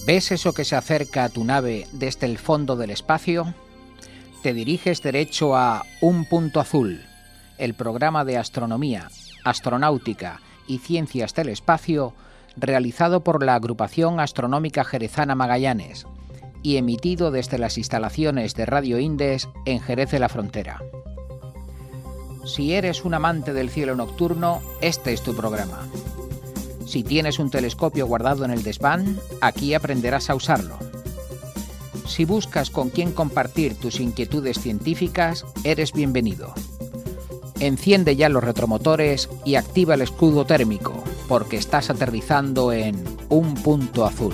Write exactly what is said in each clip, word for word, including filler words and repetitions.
¿Ves eso que se acerca a tu nave desde el fondo del espacio? Te diriges derecho a Un Punto Azul, el programa de astronomía, astronáutica y ciencias del espacio realizado por la Agrupación Astronómica Jerezana Magallanes y emitido desde las instalaciones de Radio Indes en Jerez de la Frontera. Si eres un amante del cielo nocturno, este es tu programa. Si tienes un telescopio guardado en el desván, aquí aprenderás a usarlo. Si buscas con quién compartir tus inquietudes científicas, eres bienvenido. Enciende ya los retromotores y activa el escudo térmico, porque estás aterrizando en Un Punto Azul.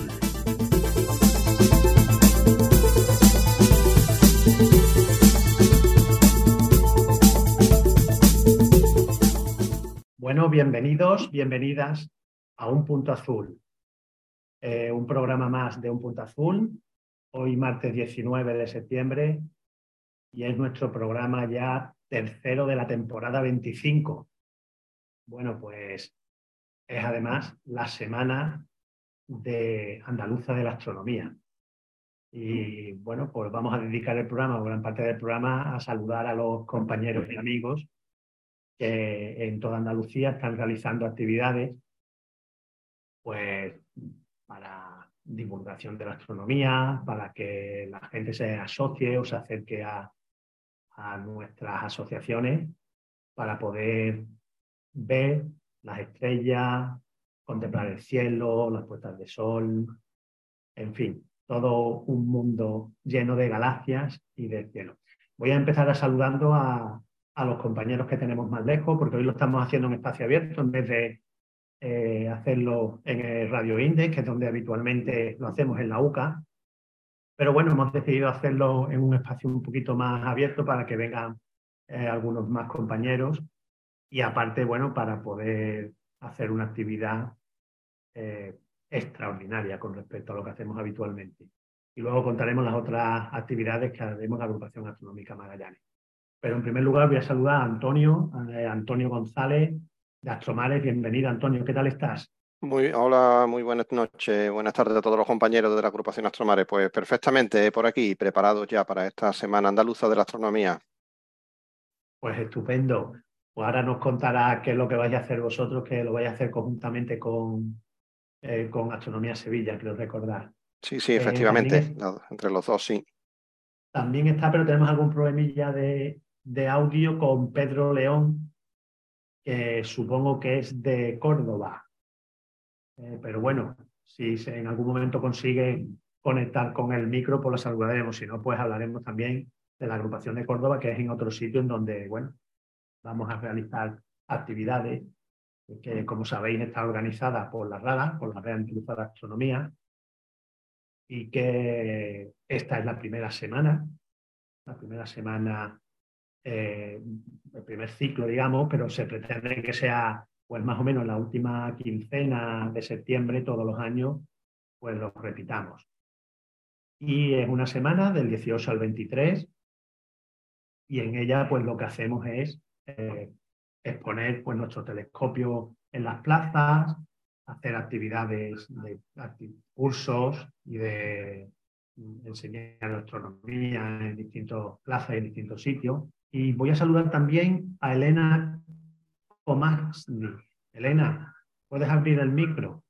Bueno, bienvenidos, bienvenidas a Un Punto Azul, eh, un programa más de Un Punto Azul, hoy martes diecinueve de septiembre, y es nuestro programa ya tercero de la temporada veinticinco. Bueno, pues es además la semana de andaluza de la astronomía. Y bueno, pues vamos a dedicar el programa, o gran parte del programa, a saludar a los compañeros y amigos que en toda Andalucía están realizando actividades pues para divulgación de la astronomía, para que la gente se asocie o se acerque a, a nuestras asociaciones para poder ver las estrellas, contemplar el cielo, las puestas de sol, en fin, todo un mundo lleno de galaxias y de cielo. Voy a empezar a saludando a, a los compañeros que tenemos más lejos, porque hoy lo estamos haciendo en espacio abierto en vez de eh, hacerlo en el Radio Indes, que es donde habitualmente lo hacemos en la U C A. Pero bueno, hemos decidido hacerlo en un espacio un poquito más abierto para que vengan eh, algunos más compañeros y aparte, bueno, para poder hacer una actividad eh, extraordinaria con respecto a lo que hacemos habitualmente. Y luego contaremos las otras actividades que haremos en la Agrupación Astronómica Magallanes. Pero en primer lugar voy a saludar a Antonio, a Antonio González de Astromares. Bienvenido, Antonio, ¿qué tal estás? Muy, hola, muy buenas noches, buenas tardes a todos los compañeros de la Agrupación Astromares. Pues perfectamente por aquí, preparados ya para esta Semana Andaluza de la Astronomía. Pues estupendo. Pues ahora nos contará qué es lo que vais a hacer vosotros, que lo vais a hacer conjuntamente con, eh, con Astronomía Sevilla, creo recordar. Sí, sí, Eh, efectivamente, también, es, entre los dos, sí. también está, pero tenemos algún problemilla de, de audio con Pedro León, que supongo que es de Córdoba. Eh, pero bueno, si se en algún momento consigue conectar con el micro, pues lo saludaremos. Si no, pues hablaremos también de la agrupación de Córdoba, que es en otro sitio en donde, bueno, vamos a realizar actividades que, como sabéis, está organizada por la RADA, por la Red Andaluza de Astronomía, y que esta es la primera semana, la primera semana, eh, el primer ciclo, digamos, pero se pretende que sea pues más o menos la última quincena de septiembre todos los años, pues lo repitamos. Y es una semana del dieciocho al veintitrés, y en ella pues lo que hacemos es eh, exponer pues, nuestro telescopio en las plazas, hacer actividades de acti cursos y de enseñar astronomía en distintas plazas y en distintos sitios. Y voy a saludar también a Elena Komarsny. Elena, ¿puedes abrir el micro?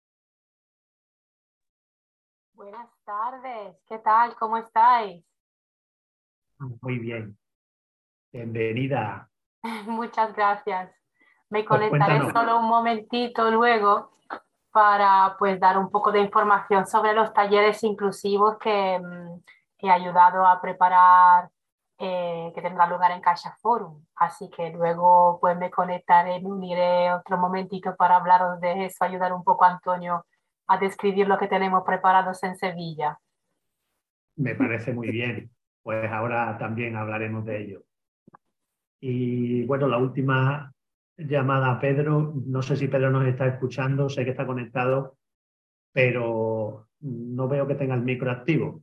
Buenas tardes, ¿qué tal? ¿Cómo estáis? Muy bien, bienvenida. Muchas gracias. Me Pues conectaré cuéntanos. solo un momentito luego para pues dar un poco de información sobre los talleres inclusivos que mm, he ayudado a preparar, eh, que tendrá lugar en Caixa Forum. Así que luego pues me conectaré, me uniré otro momentito para hablaros de eso, ayudar un poco a Antonio a describir lo que tenemos preparados en Sevilla. Me parece muy bien. Pues ahora también hablaremos de ello. Y bueno, la última llamada a Pedro, no sé si Pedro nos está escuchando, sé que está conectado, pero no veo que tenga el micro activo.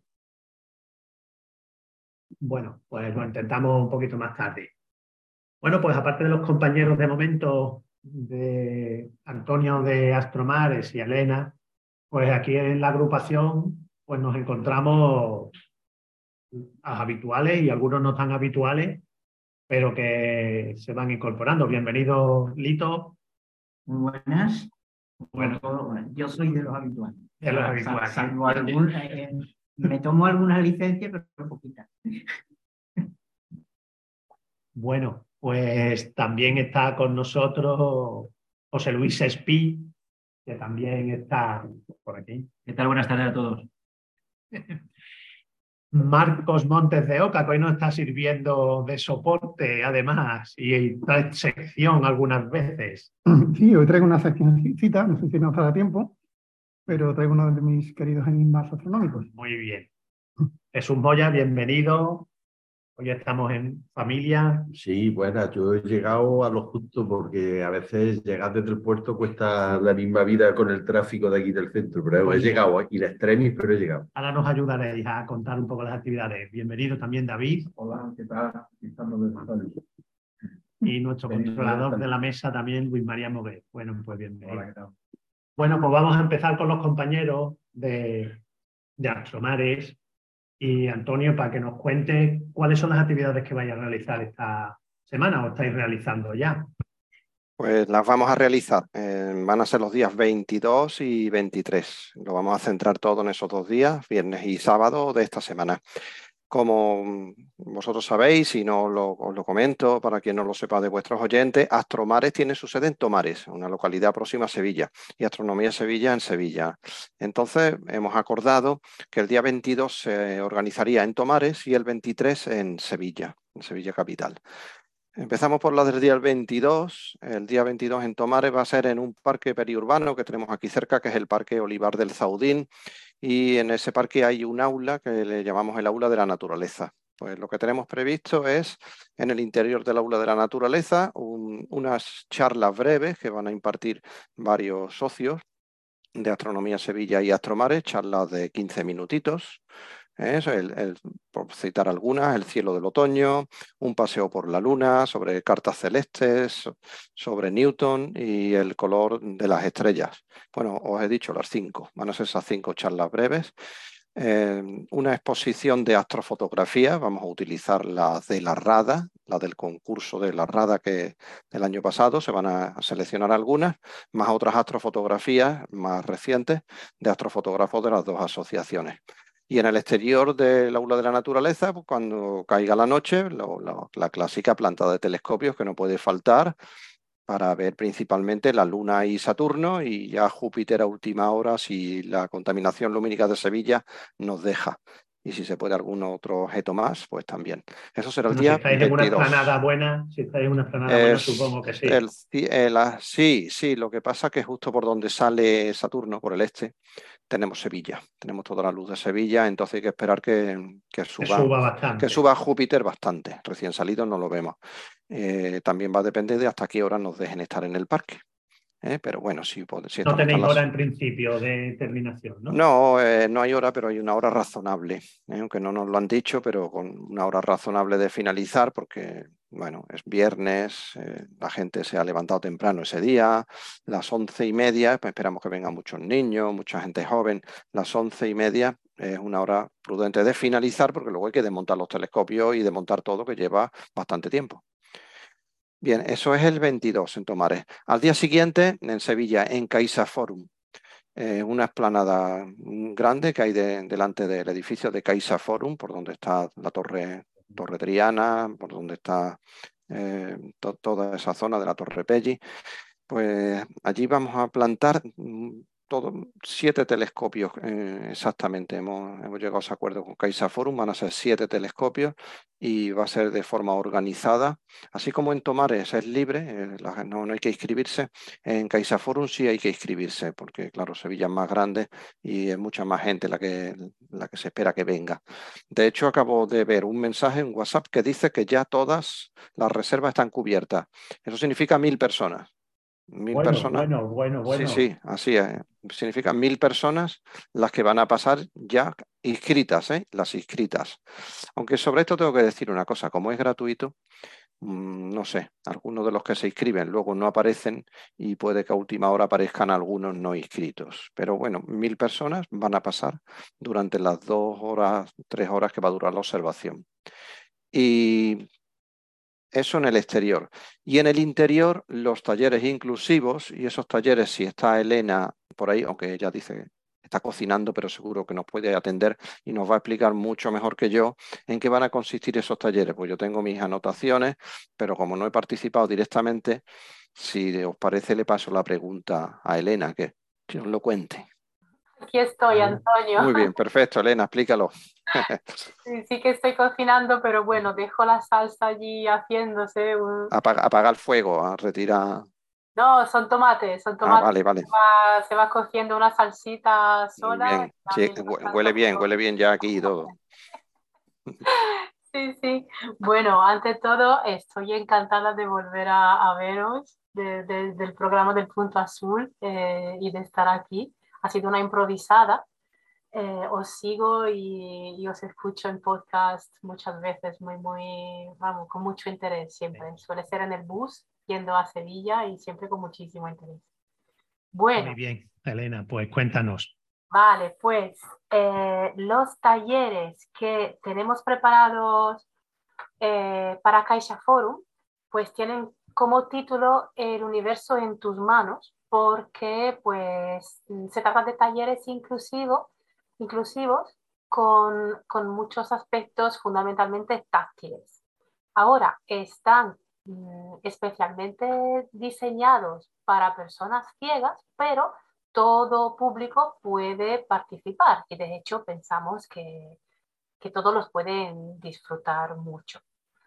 Bueno, pues lo intentamos un poquito más tarde. Bueno, pues aparte de los compañeros de momento de Antonio de Astromares y Elena, Pues aquí en la agrupación pues nos encontramos a los habituales y algunos no tan habituales, pero que se van incorporando. Bienvenido, Lito. Muy buenas. Bueno, yo soy de los habituales. De los habituales. Salvo algún, eh, me tomo algunas licencias, pero poquitas. Bueno, pues también está con nosotros José Luis Espí, que también está por aquí. ¿Qué tal? Buenas tardes a todos. Marcos Montes de Oca, que hoy nos está sirviendo de soporte, además, y trae sección algunas veces. Sí, hoy traigo una seccióncita, no sé si nos dará tiempo, pero traigo uno de mis queridos enigmas astronómicos. Muy bien. Jesús Moya, bienvenido. Hoy estamos en familia. Sí, bueno, yo he llegado a lo justo porque a veces llegar desde el puerto cuesta la misma vida con el tráfico de aquí del centro, pero he llegado aquí de extremis, pero he llegado. Ahora nos ayudaréis a contar un poco las actividades. Bienvenido también David. Hola, ¿qué tal? Estamos de Y nuestro Bienvenido, controlador también. de la mesa también, Luis María Mogué. Bueno, pues bienvenido. Hola, ¿qué tal? Bueno, pues vamos a empezar con los compañeros de, de Astromares. Y Antonio, para que nos cuente cuáles son las actividades que vais a realizar esta semana o estáis realizando ya. Pues las vamos a realizar. Eh, van a ser los días veintidós y veintitrés. Lo vamos a centrar todo en esos dos días, viernes y sábado de esta semana. Como vosotros sabéis, y no lo, os lo comento para quien no lo sepa de vuestros oyentes, Astromares tiene su sede en Tomares, una localidad próxima a Sevilla, y Astronomía Sevilla en Sevilla. Entonces hemos acordado que el día veintidós se organizaría en Tomares y el veintitrés en Sevilla, en Sevilla capital. Empezamos por la del día veintidós. El día veintidós en Tomares va a ser en un parque periurbano que tenemos aquí cerca, que es el Parque Olivar del Zaudín, y en ese parque hay un aula que le llamamos el Aula de la Naturaleza. Pues lo que tenemos previsto es, en el interior del Aula de la Naturaleza, un, unas charlas breves que van a impartir varios socios de Astronomía Sevilla y Astromares, charlas de quince minutitos. Es el, el, por citar algunas, el cielo del otoño, un paseo por la luna, sobre cartas celestes, sobre Newton y el color de las estrellas. Bueno, os he dicho las cinco, van a ser esas cinco charlas breves. Eh, una exposición de astrofotografía, vamos a utilizar la de la RADA, la del concurso de la RADA que del año pasado, se van a seleccionar algunas, más otras astrofotografías más recientes de astrofotógrafos de las dos asociaciones. Y en el exterior del Aula de la Naturaleza, pues cuando caiga la noche, lo, lo, la clásica planta de telescopios que no puede faltar para ver principalmente la Luna y Saturno, y ya Júpiter a última hora si la contaminación lumínica de Sevilla nos deja. Y si se puede algún otro objeto más, pues también. Eso será el Bueno, día si estáis veintidós. en una explanada buena, si estáis en una explanada buena, supongo que sí. El, el, sí, sí, lo que pasa es que justo por donde sale Saturno, por el este, tenemos Sevilla, tenemos toda la luz de Sevilla, entonces hay que esperar que, que, suba, que suba bastante. Que suba Júpiter bastante, recién salido no lo vemos. Eh, también va a depender de hasta qué hora nos dejen estar en el parque. ¿Eh? Pero bueno, si, si no tenéis las... hora en principio de terminación, ¿no? No, eh, no hay hora, pero hay una hora razonable, ¿eh? Aunque no nos lo han dicho, pero con una hora razonable de finalizar, porque bueno, es viernes, eh, la gente se ha levantado temprano ese día, las once y media, pues esperamos que vengan muchos niños, mucha gente joven, las once y media es una hora prudente de finalizar, porque luego hay que desmontar los telescopios y desmontar todo, que lleva bastante tiempo. Bien, eso es el veintidós en Tomares. Al día siguiente, en Sevilla, en CaixaForum, eh, una explanada grande que hay de, delante del edificio de CaixaForum, por donde está la torre, torre Triana, por donde está eh, to, toda esa zona de la Torre Pelli. Pues allí vamos a plantar todo, siete telescopios eh, exactamente. Hemos, hemos llegado a ese acuerdo con CaixaForum, van a ser siete telescopios y va a ser de forma organizada. Así como en Tomares es libre, eh, la, no, no hay que inscribirse, en CaixaForum sí hay que inscribirse, porque claro, Sevilla es más grande y es mucha más gente la que, la que se espera que venga. De hecho, acabo de ver un mensaje en WhatsApp que dice que ya todas las reservas están cubiertas. Eso significa mil personas. Mil bueno, personas. Bueno, bueno, bueno. Sí, sí, así es. Significa mil personas las que van a pasar ya inscritas, ¿eh? Las inscritas. Aunque sobre esto tengo que decir una cosa, como es gratuito, no sé, algunos de los que se inscriben luego no aparecen y puede que a última hora aparezcan algunos no inscritos. Pero bueno, mil personas van a pasar durante las dos horas, tres horas que va a durar la observación. Y eso en el exterior. Y en el interior, los talleres inclusivos, y esos talleres, si está Elena por ahí, aunque ella dice está cocinando, pero seguro que nos puede atender y nos va a explicar mucho mejor que yo en qué van a consistir esos talleres. Pues yo tengo mis anotaciones, pero como no he participado directamente, si os parece le paso la pregunta a Elena, que, que os lo cuente. Aquí estoy, Antonio. Muy bien, perfecto, Elena, explícalo. Sí, sí que estoy cocinando, pero bueno, dejo la salsa allí haciéndose. Un... Apaga, apaga el fuego, retira... No, son tomates, son Ah, tomates. vale, vale. Se va, se va cociendo una salsita Muy sola. bien. Sí, huele bien, huele bien ya aquí y todo. Sí, sí. Bueno, ante todo, estoy encantada de volver a, a veros de, de, del programa del Punto Azul eh, y de estar aquí. Ha sido una improvisada. Eh, os sigo y, y os escucho en podcast muchas veces, muy, muy, vamos, con mucho interés siempre. Suele ser en el bus yendo a Sevilla y siempre con muchísimo interés. Bueno. Muy bien, Elena, pues cuéntanos. Vale, pues eh, los talleres que tenemos preparados eh, para Caixa Forum, pues tienen como título El universo en tus manos, porque pues se trata de talleres inclusivos, inclusivos con, con muchos aspectos fundamentalmente táctiles. Ahora, están mm, especialmente diseñados para personas ciegas, pero todo público puede participar y de hecho pensamos que, que todos los pueden disfrutar mucho.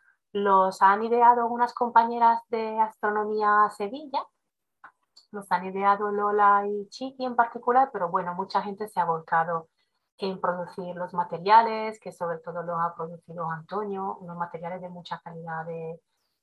Los han ideado unas compañeras de Astronomía Sevilla, los han ideado Lola y Chiqui en particular, pero bueno, mucha gente se ha volcado en producir los materiales, que sobre todo los ha producido Antonio, unos materiales de mucha calidad de,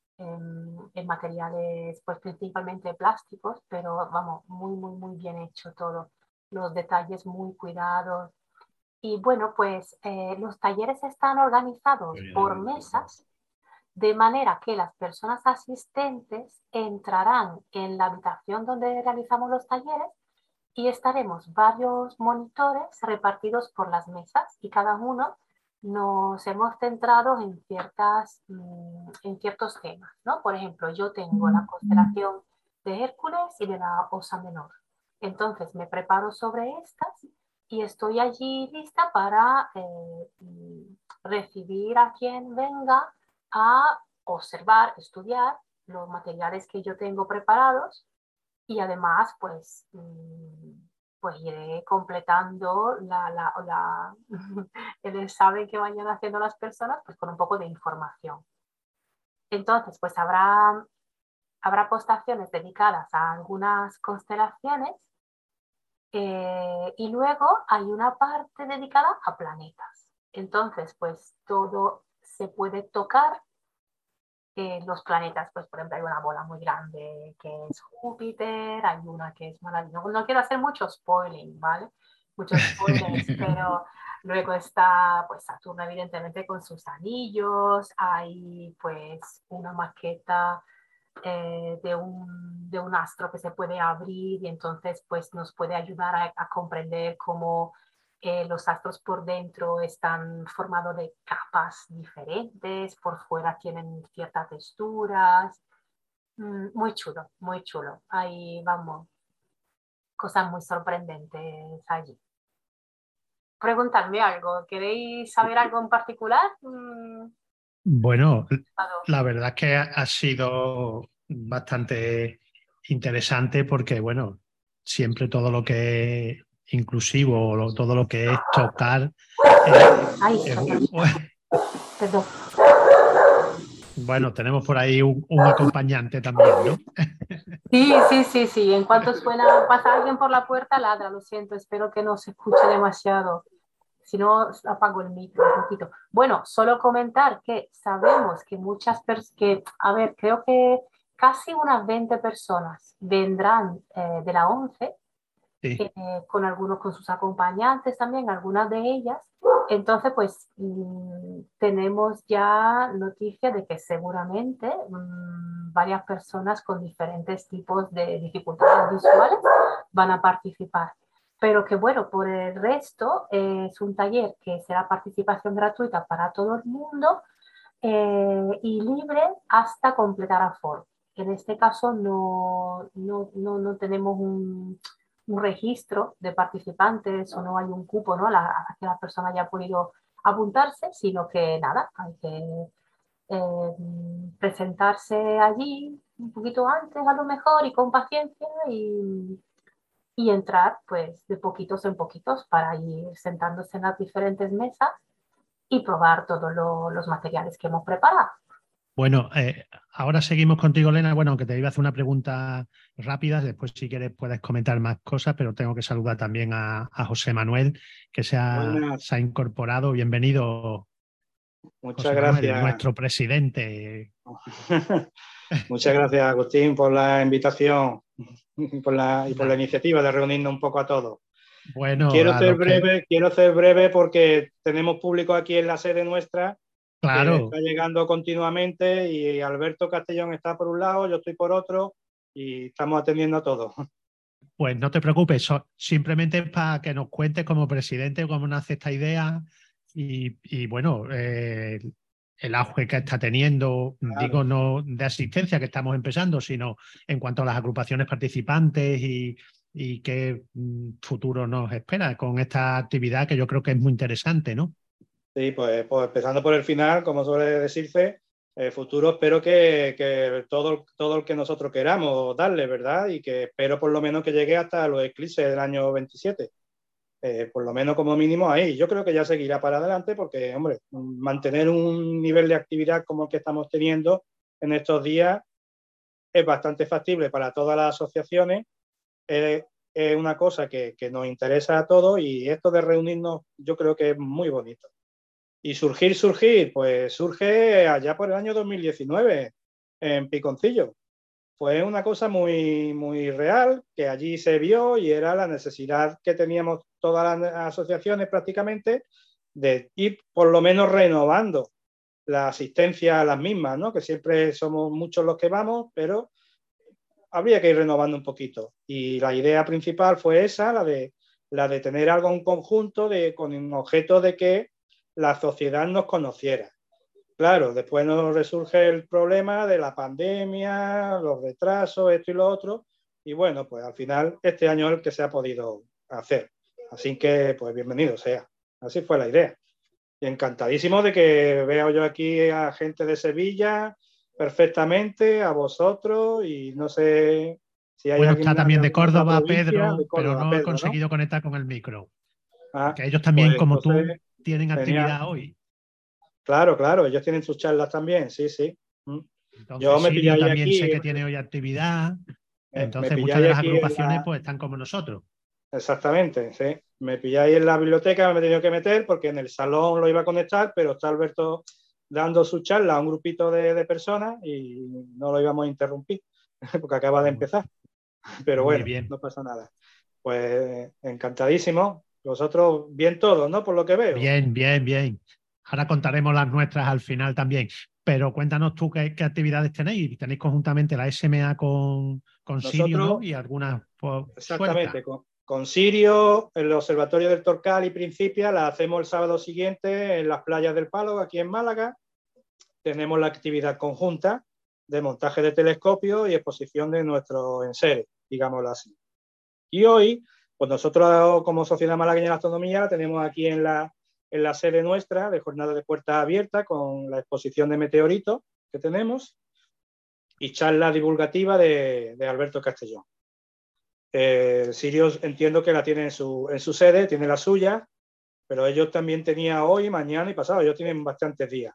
en, en materiales pues principalmente plásticos, pero vamos, muy, muy, muy bien hecho todo, los detalles muy cuidados. Y bueno, pues eh, los talleres están organizados por mesas, de manera que las personas asistentes entrarán en la habitación donde realizamos los talleres y estaremos varios monitores repartidos por las mesas y cada uno nos hemos centrado en, ciertas, en ciertos temas, ¿no? Por ejemplo, yo tengo la constelación de Hércules y de la Osa Menor. Entonces me preparo sobre estas y estoy allí lista para eh, recibir a quien venga a observar, estudiar los materiales que yo tengo preparados y además pues, pues iré completando la, la, la, el examen que vayan haciendo las personas pues con un poco de información. Entonces pues habrá, habrá postaciones dedicadas a algunas constelaciones eh, y luego hay una parte dedicada a planetas. Entonces pues todo se puede tocar. Eh, los planetas, pues por ejemplo hay una bola muy grande que es Júpiter, hay una que es maravillosa, no, no quiero hacer mucho spoiling, ¿vale? Muchos spoilers, pero luego está pues Saturno evidentemente con sus anillos, hay pues una maqueta eh, de, un, de un astro que se puede abrir y entonces pues nos puede ayudar a, a comprender cómo Eh, los astros por dentro están formados de capas diferentes, por fuera tienen ciertas texturas. Mm, muy chulo, muy chulo. Ahí vamos, cosas muy sorprendentes allí. Preguntarme algo, ¿queréis saber algo en particular? Mm, bueno, la verdad es que ha sido bastante interesante porque, bueno, siempre todo lo que es inclusivo, todo lo que es tocar. Eh, Ay, eh, perdón. Bueno, tenemos por ahí un, un acompañante también, ¿no? Sí, sí, sí, sí. En cuanto suena, pasa alguien por la puerta, ladra, lo siento, espero que no se escuche demasiado. Si no, apago el micro un poquito. Bueno, solo comentar que sabemos que muchas personas, que, a ver, creo que casi unas veinte personas vendrán eh, de la ONCE sí. eh, con algunos con sus acompañantes también, algunas de ellas. Entonces, pues mmm, tenemos ya noticia de que seguramente mmm, varias personas con diferentes tipos de dificultades visuales van a participar. Pero que bueno, por el resto eh, es un taller que será participación gratuita para todo el mundo eh, y libre hasta completar aforo. En este caso no, no, no, no tenemos un, un registro de participantes o no hay un cupo, ¿no? La, a que la persona haya podido apuntarse, sino que nada, hay que eh, presentarse allí un poquito antes a lo mejor y con paciencia y, y entrar pues de poquitos en poquitos para ir sentándose en las diferentes mesas y probar todos lo, los materiales que hemos preparado. Bueno, eh, ahora seguimos contigo, Elena. Bueno, aunque te iba a hacer una pregunta rápida, después si quieres puedes comentar más cosas, pero tengo que saludar también a, a José Manuel, que se ha, se ha incorporado. Bienvenido. Muchas José Manuel, gracias. nuestro presidente. Muchas gracias, Agustín, por la invitación y por la, y por la iniciativa de reunirnos un poco a todos. Bueno, quiero ser breve, que... quiero ser breve porque tenemos público aquí en la sede nuestra. Claro. Que está llegando continuamente y Alberto Castellón está por un lado, yo estoy por otro y estamos atendiendo a todos. Pues no te preocupes, so, simplemente para que nos cuentes como presidente cómo nace esta idea y, y bueno, eh, el auge que está teniendo, claro. Digo, no de asistencia que estamos empezando, sino en cuanto a las agrupaciones participantes y, y qué futuro nos espera con esta actividad que yo creo que es muy interesante, ¿no? Sí, pues, pues empezando por el final, como suele decirse, el futuro espero que, que todo, todo el que nosotros queramos darle, ¿verdad? Y que espero por lo menos que llegue hasta los eclipses del año veintisiete. Eh, por lo menos como mínimo ahí. Yo creo que ya seguirá para adelante porque, hombre, mantener un nivel de actividad como el que estamos teniendo en estos días es bastante factible para todas las asociaciones. Eh, es una cosa que, que nos interesa a todos y esto de reunirnos yo creo que es muy bonito. Y surgir, surgir, pues surge allá por el año dos mil diecinueve en Piconcillo. Fue una cosa muy, muy real que allí se vio y era la necesidad que teníamos todas las asociaciones prácticamente de ir por lo menos renovando la asistencia a las mismas, ¿no? Que siempre somos muchos los que vamos, pero habría que ir renovando un poquito. Y la idea principal fue esa, la de, la de tener algo en conjunto de, con un objeto de que la sociedad nos conociera. Claro, después nos resurge el problema de la pandemia, los retrasos, esto y lo otro, y bueno, pues al final este año es el que se ha podido hacer. Así que, pues bienvenido sea. Así fue la idea. Y encantadísimo de que veo yo aquí a gente de Sevilla perfectamente, a vosotros, y no sé si hay bueno, alguien está también de Córdoba, provincia, Pedro, de Córdoba, pero no Pedro, he conseguido ¿no? conectar con el micro. Ah, que ellos también, pues, como entonces, tú, tienen actividad genial. Hoy. Claro, claro, ellos tienen sus charlas también, sí, sí. Entonces, yo me Sirio pilláis también aquí, sé que tiene hoy actividad. Entonces, me muchas de las aquí agrupaciones la... pues están como nosotros. Exactamente, sí. Me pilláis en la biblioteca, me he tenido que meter porque en el salón lo iba a conectar, pero está Alberto dando su charla a un grupito de, de personas y no lo íbamos a interrumpir porque acaba de empezar. Pero Muy bueno, bien. No pasa nada. Pues encantadísimo. Vosotros bien todos, ¿no? Por lo que veo. Bien, bien, bien. Ahora contaremos las nuestras al final también. Pero cuéntanos tú qué, qué actividades tenéis. Tenéis conjuntamente la S M A con, con Nosotros, Sirio, ¿no? Y algunas pues, exactamente, sueltas. con, con Sirio, el Observatorio del Torcal y Principia la hacemos el sábado siguiente en las playas del Palo, aquí en Málaga. Tenemos la actividad conjunta de montaje de telescopio y exposición de nuestros enseres, digámoslo así. Y hoy, pues nosotros como Sociedad Malagueña de Astronomía la tenemos aquí en la, en la sede nuestra de jornada de puertas abiertas con la exposición de meteoritos que tenemos y charla divulgativa de, de Alberto Castellón. Eh, Sirio entiendo que la tiene en su, en su sede, tiene la suya, pero ellos también tenían hoy, mañana y pasado, ellos tienen bastantes días.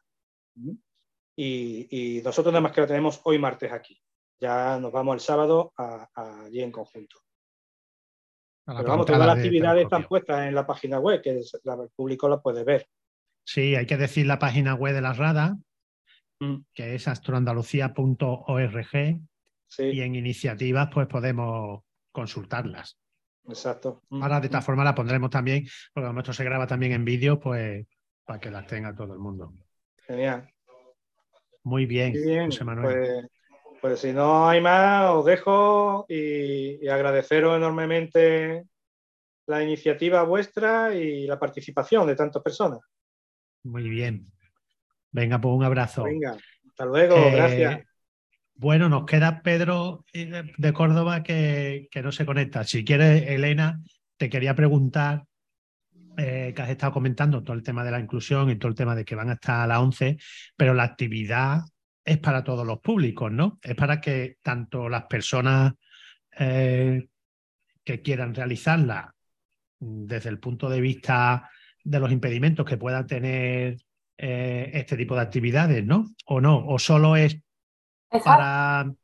Y, y nosotros nada más que la tenemos hoy martes aquí. Ya nos vamos el sábado a, a, allí en conjunto. Pero vamos, todas las actividades están puestas en la página web, que es, la, el público la puede ver. Sí, hay que decir la página web de la RADA, mm. que es astroandalucía punto org, sí. Y en iniciativas pues podemos consultarlas. Exacto. Ahora de esta forma la pondremos también, porque como esto se graba también en vídeo, pues para que las tenga todo el mundo. Genial. Muy bien, Muy bien, José Manuel. Pues, pues si no hay más, os dejo y, y agradeceros enormemente la iniciativa vuestra y la participación de tantas personas. Muy bien. Venga, pues un abrazo. Venga, hasta luego, Eh, gracias. Bueno, nos queda Pedro de Córdoba que, que no se conecta. Si quieres, Elena, te quería preguntar, eh, que has estado comentando todo el tema de la inclusión y todo el tema de que van hasta las once, pero la actividad es para todos los públicos, ¿no? Es para que tanto las personas eh, que quieran realizarla desde el punto de vista de los impedimentos que puedan tener eh, este tipo de actividades, ¿no? O no, o solo es Exacto. para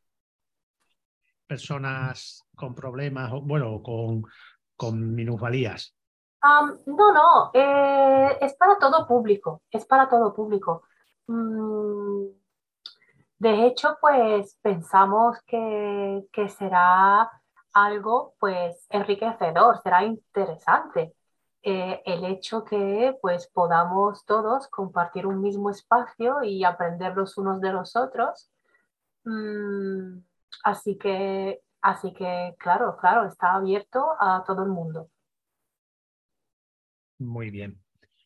personas con problemas, o, bueno, con, con minusvalías. Um, no, no, eh, es para todo público, es para todo público. Mm, de hecho, pues pensamos que, que será algo pues enriquecedor, será interesante. Eh, el hecho que pues podamos todos compartir un mismo espacio y aprender los unos de los otros. Mm, así que, así que, claro, claro, está abierto a todo el mundo. Muy bien.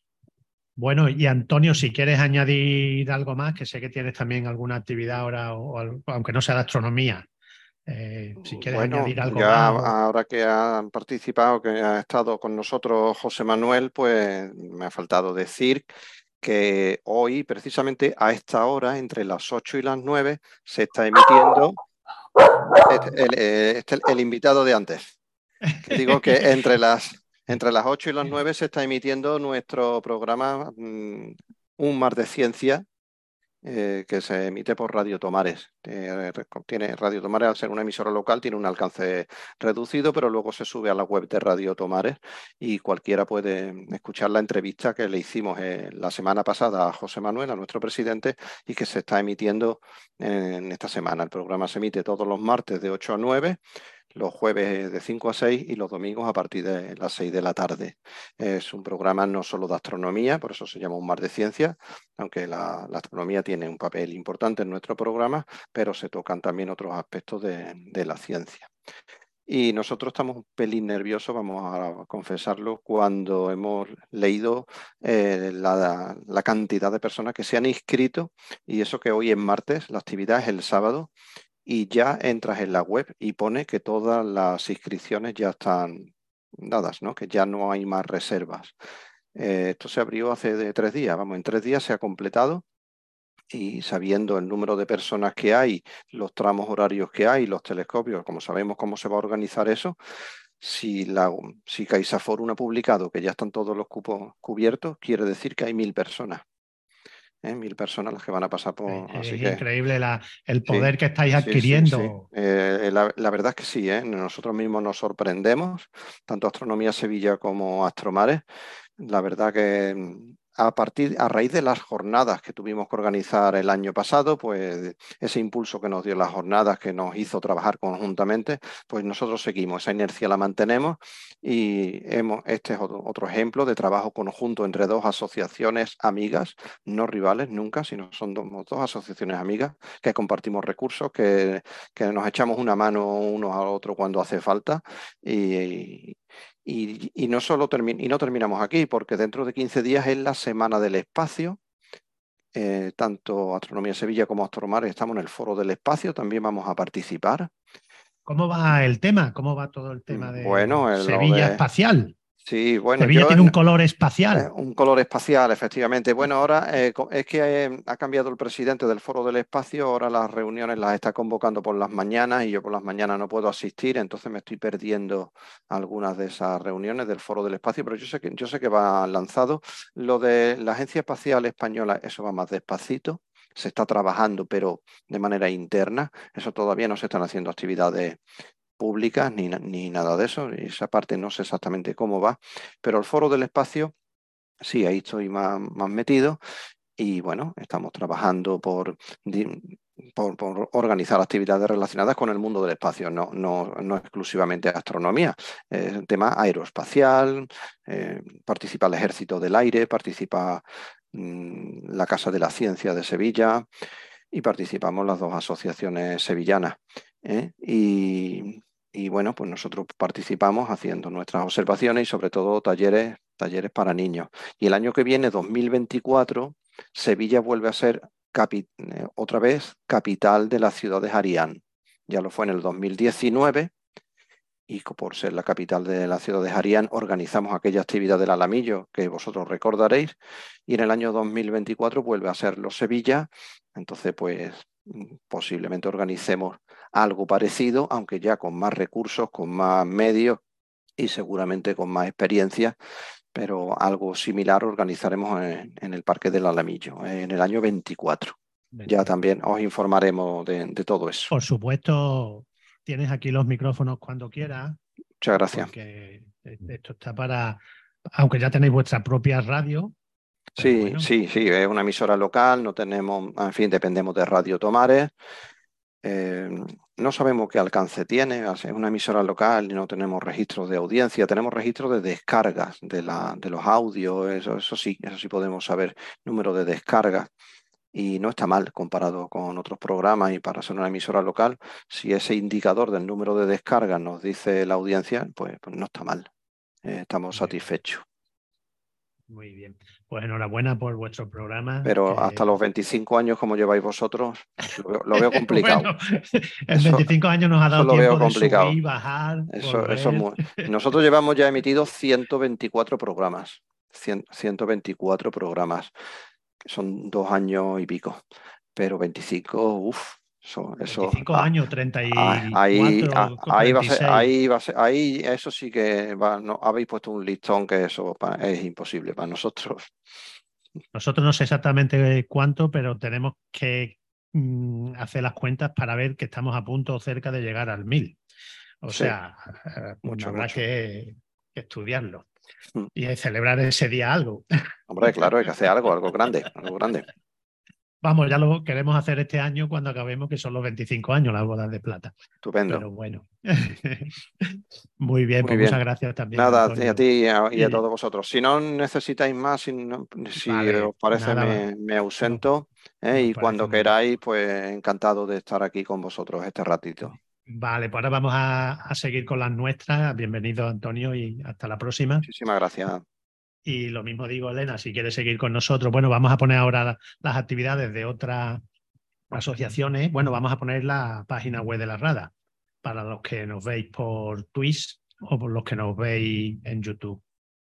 Bueno, y Antonio, si quieres añadir algo más, que sé que tienes también alguna actividad ahora, o, o aunque no sea de astronomía, eh, si quieres Bueno, añadir algo ya más. O... ahora que han participado, que ha estado con nosotros José Manuel, pues me ha faltado decir que hoy, precisamente a esta hora, entre las ocho y las nueve, se está emitiendo este, el, este, el invitado de antes. Que digo que entre las, entre las ocho y las nueve se está emitiendo nuestro programa mmm, Un Mar de Ciencia, eh, que se emite por Radio Tomares. Eh, tiene Radio Tomares, al ser una emisora local, tiene un alcance reducido, pero luego se sube a la web de Radio Tomares y cualquiera puede escuchar la entrevista que le hicimos eh, la semana pasada a José Manuel, a nuestro presidente, y que se está emitiendo en esta semana. El programa se emite todos los martes de ocho a nueve, los jueves de cinco a seis y los domingos a partir de las seis de la tarde. Es un programa no solo de astronomía, por eso se llama Un Mar de Ciencia, aunque la, la astronomía tiene un papel importante en nuestro programa, pero se tocan también otros aspectos de, de la ciencia. Y nosotros estamos un pelín nerviosos, vamos a confesarlo, cuando hemos leído eh, la, la cantidad de personas que se han inscrito, y eso que hoy es martes, la actividad es el sábado, y ya entras en la web y pone que todas las inscripciones ya están dadas, ¿no? Que ya no hay más reservas. Eh, esto se abrió hace de tres días, vamos, en tres días se ha completado, y sabiendo el número de personas que hay, los tramos horarios que hay, los telescopios, como sabemos cómo se va a organizar eso, si, la, si CaixaForum ha publicado que ya están todos los cupos cubiertos, quiere decir que hay mil personas. ¿Eh? Mil personas las que van a pasar por... Es así que, increíble la, el poder sí, que estáis sí, adquiriendo. Sí, sí. Eh, la, la verdad es que sí, ¿eh? Nosotros mismos nos sorprendemos, tanto Astronomía Sevilla como Astromares. La verdad que a partir, a raíz de las jornadas que tuvimos que organizar el año pasado, pues ese impulso que nos dio las jornadas, que nos hizo trabajar conjuntamente, pues nosotros seguimos, esa inercia la mantenemos y hemos, este es otro, otro ejemplo de trabajo conjunto entre dos asociaciones amigas, no rivales nunca, sino son dos, dos asociaciones amigas que compartimos recursos, que, que nos echamos una mano unos al otro cuando hace falta y, Y, y, no solo termi y no terminamos aquí, porque dentro de quince días es la Semana del Espacio. Eh, tanto Astronomía Sevilla como Astromares estamos en el Foro del Espacio, también vamos a participar. ¿Cómo va el tema? ¿Cómo va todo el tema de bueno, Sevilla de... espacial? Sí, bueno, Sevilla yo, tiene un color espacial. Eh, un color espacial, efectivamente. Bueno, ahora eh, es que eh, ha cambiado el presidente del Foro del Espacio, ahora las reuniones las está convocando por las mañanas y yo por las mañanas no puedo asistir, entonces me estoy perdiendo algunas de esas reuniones del Foro del Espacio, pero yo sé que, yo sé que va lanzado. Lo de la Agencia Espacial Española, eso va más despacito, se está trabajando, pero de manera interna, eso todavía no se están haciendo actividades públicas ni, ni nada de eso, y esa parte no sé exactamente cómo va, pero el Foro del Espacio sí, ahí estoy más, más metido y bueno, estamos trabajando por di por, por organizar actividades relacionadas con el mundo del espacio, no, no, no exclusivamente astronomía. Eh, el tema aeroespacial, eh, participa el Ejército del Aire, participa mmm, la Casa de la Ciencia de Sevilla y participamos las dos asociaciones sevillanas. ¿eh? Y, y bueno, pues nosotros participamos haciendo nuestras observaciones y sobre todo talleres, talleres para niños. Y el año que viene, dos mil veinticuatro, Sevilla vuelve a ser capi- otra vez capital de las ciudades Ariane. Ya lo fue en el dos mil diecinueve y por ser la capital de las ciudades Ariane organizamos aquella actividad del Alamillo que vosotros recordaréis, y en el año dos mil veinticuatro vuelve a serlo Sevilla. Entonces pues posiblemente organicemos algo parecido, aunque ya con más recursos, con más medios y seguramente con más experiencia, pero algo similar organizaremos en, en el Parque del Alamillo en el año veinticuatro. Ya también os informaremos de, de todo eso. Por supuesto, tienes aquí los micrófonos cuando quieras. Muchas gracias. Porque esto está para, aunque ya tenéis vuestra propia radio. Sí, bueno. sí, sí, es una emisora local, no tenemos, en fin, dependemos de Radio Tomares. Eh, no sabemos qué alcance tiene, es una emisora local y no tenemos registros de audiencia, tenemos registros de descargas de, la, de los audios, eso, eso sí, eso sí podemos saber, número de descargas, y no está mal comparado con otros programas. Y para ser una emisora local, si ese indicador del número de descargas nos dice la audiencia, pues, pues no está mal, eh, estamos satisfechos. Muy bien, pues enhorabuena por vuestro programa. Pero que... hasta los veinticinco años, como lleváis vosotros, lo veo, lo veo complicado. Bueno, en eso, veinticinco años nos ha dado tiempo de subir, bajar, eso, volver. Eso es muy... Nosotros llevamos ya emitidos ciento veinticuatro programas, ciento veinticuatro programas, que son dos años y pico, pero veinticinco, uff. Eso, eso, veinticinco ah, años, treinta y cuatro, ahí, ah, ahí, va a ser, treinta y seis. ahí va a ser, ahí eso sí que va, no, habéis puesto un listón que eso es imposible para nosotros. Nosotros no sé exactamente cuánto, pero tenemos que mm, hacer las cuentas para ver que estamos a punto o cerca de llegar al mil. O sí, sea, mucho, habrá mucho. Que, que estudiarlo mm. y celebrar ese día algo. Hombre, claro, hay que hacer algo, algo grande, algo grande. Vamos, ya lo queremos hacer este año cuando acabemos, que son los veinticinco años, las bodas de plata. Estupendo. Pero bueno. Muy bien, Muy pues bien. muchas gracias también. Nada, Antonio. a ti y a, y a todos vosotros. Si no necesitáis más, si, no, si vale, os parece, nada, me, me ausento. no, ¿eh? no Y cuando muy queráis, bien. pues encantado de estar aquí con vosotros este ratito. Vale, pues ahora vamos a, a seguir con las nuestras. Bienvenido, Antonio, y hasta la próxima. Muchísimas gracias. Y lo mismo digo, Elena, si quieres seguir con nosotros. Bueno, vamos a poner ahora las actividades de otras asociaciones. Bueno, vamos a poner la página web de la Rada para los que nos veis por Twitch o por los que nos veis en YouTube.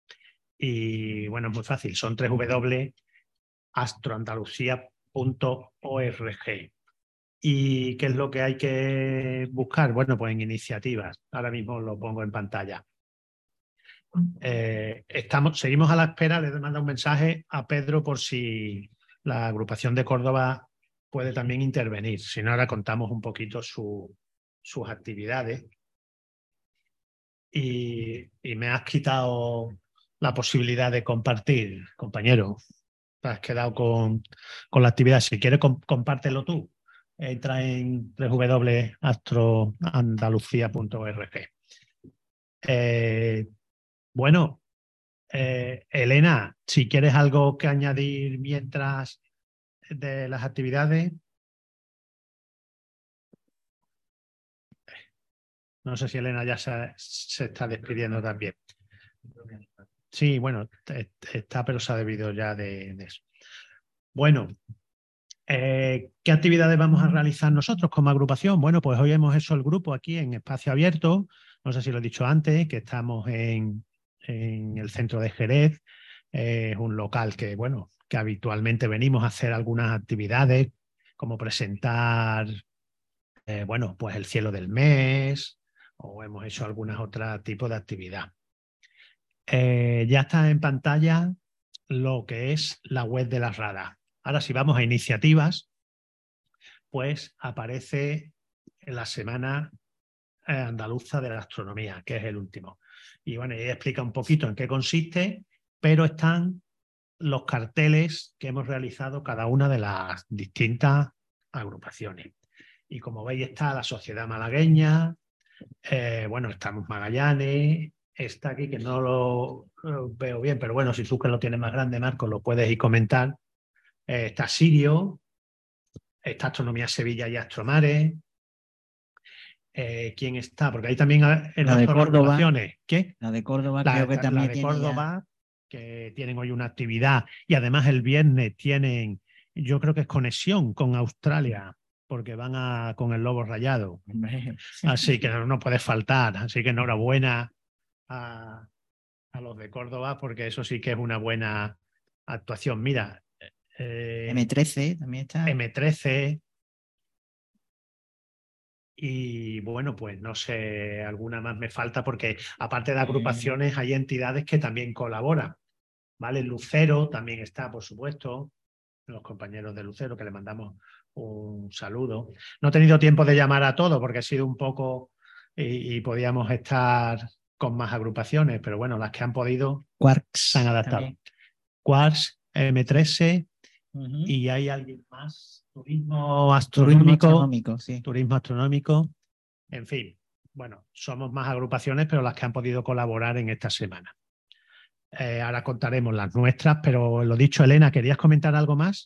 Y bueno, es muy fácil, son doble u doble u doble punto astroandalucía punto org. ¿Y qué es lo que hay que buscar? Bueno, pues en iniciativas. Ahora mismo lo pongo en pantalla. Eh, estamos, seguimos a la espera. Le he mandado un mensaje a Pedro por si la agrupación de Córdoba puede también intervenir. Si no, ahora contamos un poquito su, sus actividades. Y, y me has quitado la posibilidad de compartir, compañero. Te has quedado con, con la actividad. Si quieres, comp compártelo tú. Entra en doble u doble u doble punto astroandalucía punto org. Eh, bueno, eh, Elena, si quieres algo que añadir mientras de las actividades. No sé si Elena ya se, se está despidiendo también. Sí, bueno, está, pero se ha debido ya de, de eso. Bueno, eh, ¿qué actividades vamos a realizar nosotros como agrupación? Bueno, pues hoy hemos hecho el grupo aquí en Espacio Abierto. No sé si lo he dicho antes, que estamos en, en el centro de Jerez. Eh, es un local que, bueno, que habitualmente venimos a hacer algunas actividades, como presentar, eh, bueno, pues el cielo del mes, o hemos hecho algunas otras tipos de actividad. Eh, ya está en pantalla lo que es la web de la Rada. Ahora, si vamos a iniciativas, pues aparece la Semana Andaluza de la Astronomía, que es el último. Y bueno, ella explica un poquito en qué consiste, pero están los carteles que hemos realizado cada una de las distintas agrupaciones. Y como veis está la Sociedad Malagueña, eh, bueno, estamos Magallanes, está aquí que no lo, lo veo bien, pero bueno, si tú que lo tienes más grande, Marco, lo puedes ir comentar. Eh, está Sirio, está Astronomía Sevilla y Astromares. Eh, ¿Quién está? Porque ahí también en La las de otras Córdoba. agrupaciones. ¿Qué? La de Córdoba La, creo que la también de tiene Córdoba, ya... que tienen hoy una actividad y además el viernes tienen, yo creo que es conexión con Australia, porque van a, con el lobo rayado. Hombre. Así que no, no puede faltar. Así que enhorabuena a, a los de Córdoba, porque eso sí que es una buena actuación. Mira, eh, eme trece también está. eme trece. Y bueno, pues no sé, alguna más me falta porque aparte de agrupaciones hay entidades que también colaboran, ¿vale? Lucero también está, por supuesto, los compañeros de Lucero, que le mandamos un saludo. No he tenido tiempo de llamar a todos porque ha sido un poco y, y podíamos estar con más agrupaciones, pero bueno, las que han podido Quarks se han adaptado. también. Quarks, eme trece Uh-huh. y hay alguien más. Turismo astronómico. Turismo astronómico, sí. Turismo astronómico. En fin, bueno, somos más agrupaciones, pero las que han podido colaborar en esta semana. Eh, ahora contaremos las nuestras, pero lo dicho, Elena, ¿querías comentar algo más?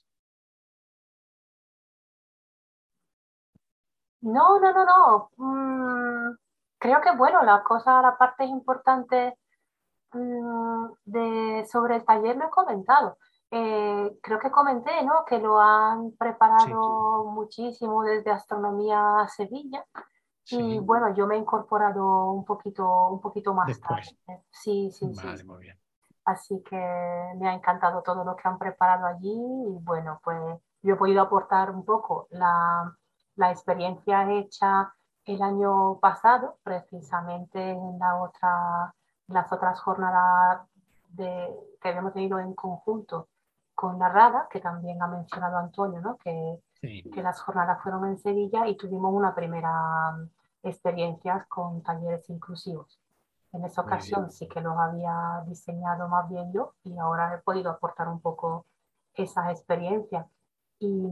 No, no, no, no. Mm, creo que bueno, la cosa, la parte importante mm, de, sobre el taller lo he comentado. Eh, creo que comenté, ¿no? Que lo han preparado sí. muchísimo desde Astronomía Sevilla. Sí. Y bueno, yo me he incorporado un poquito, un poquito más después. tarde. Sí, sí, vale, sí. Muy bien. Así que me ha encantado todo lo que han preparado allí y bueno, pues yo he podido aportar un poco la, la experiencia hecha el año pasado, precisamente en la otra, las otras jornadas de, que habíamos tenido en conjunto con la RADA, que también ha mencionado Antonio, ¿no? que, sí. que las jornadas fueron en Sevilla y tuvimos una primera experiencia con talleres inclusivos. En esa ocasión sí que los había diseñado más bien yo y ahora he podido aportar un poco esas experiencias. Y,